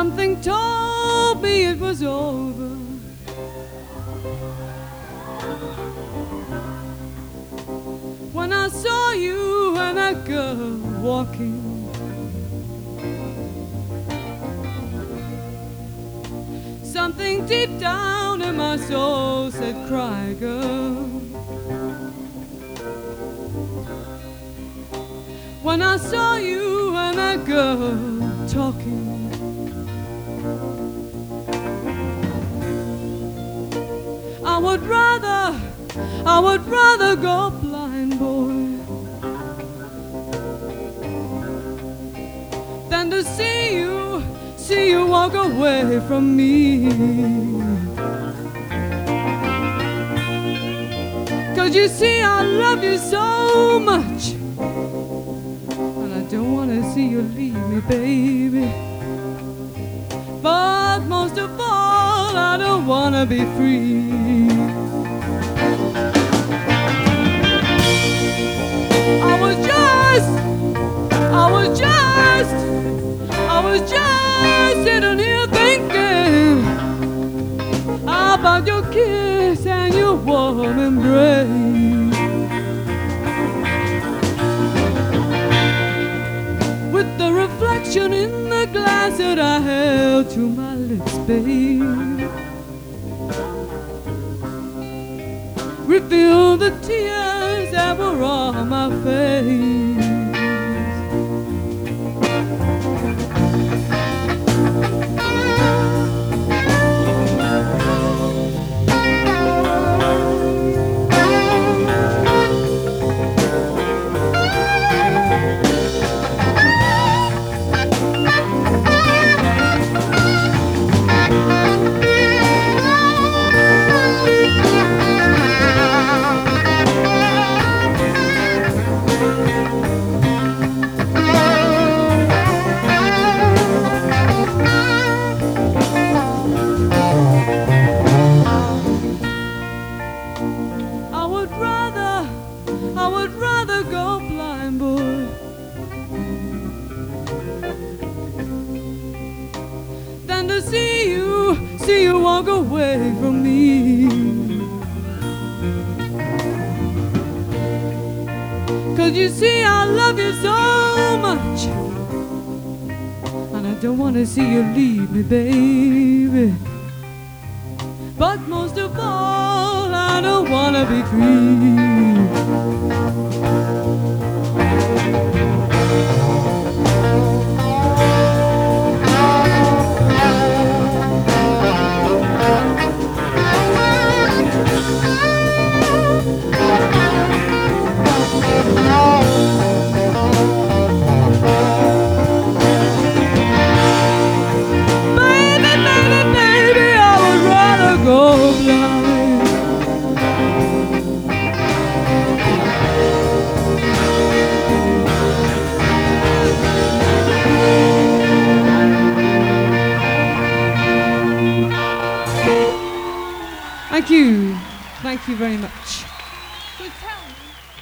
Something told me it was over. When I saw you and that girl walking, something deep down in my soul said, cry, girl. When I saw you and that girl talking, I would rather go blind, boy, than to see you walk away from me. 'Cause you see, I love you so much, and I don't want to see you leave me, baby. But most of all, I don't want to be free. I was just sitting here thinking about your kiss and your warm embrace, with the reflection in the glass that I held to my lips, babe. Reveal the tears that were on my face. I would rather go blind, boy, than to see you walk away from me. 'Cause you see, I love you so much, and I don't want to see you leave me, baby. But most of all, I don't want to be free. Thank you. Thank you very much. So tell me,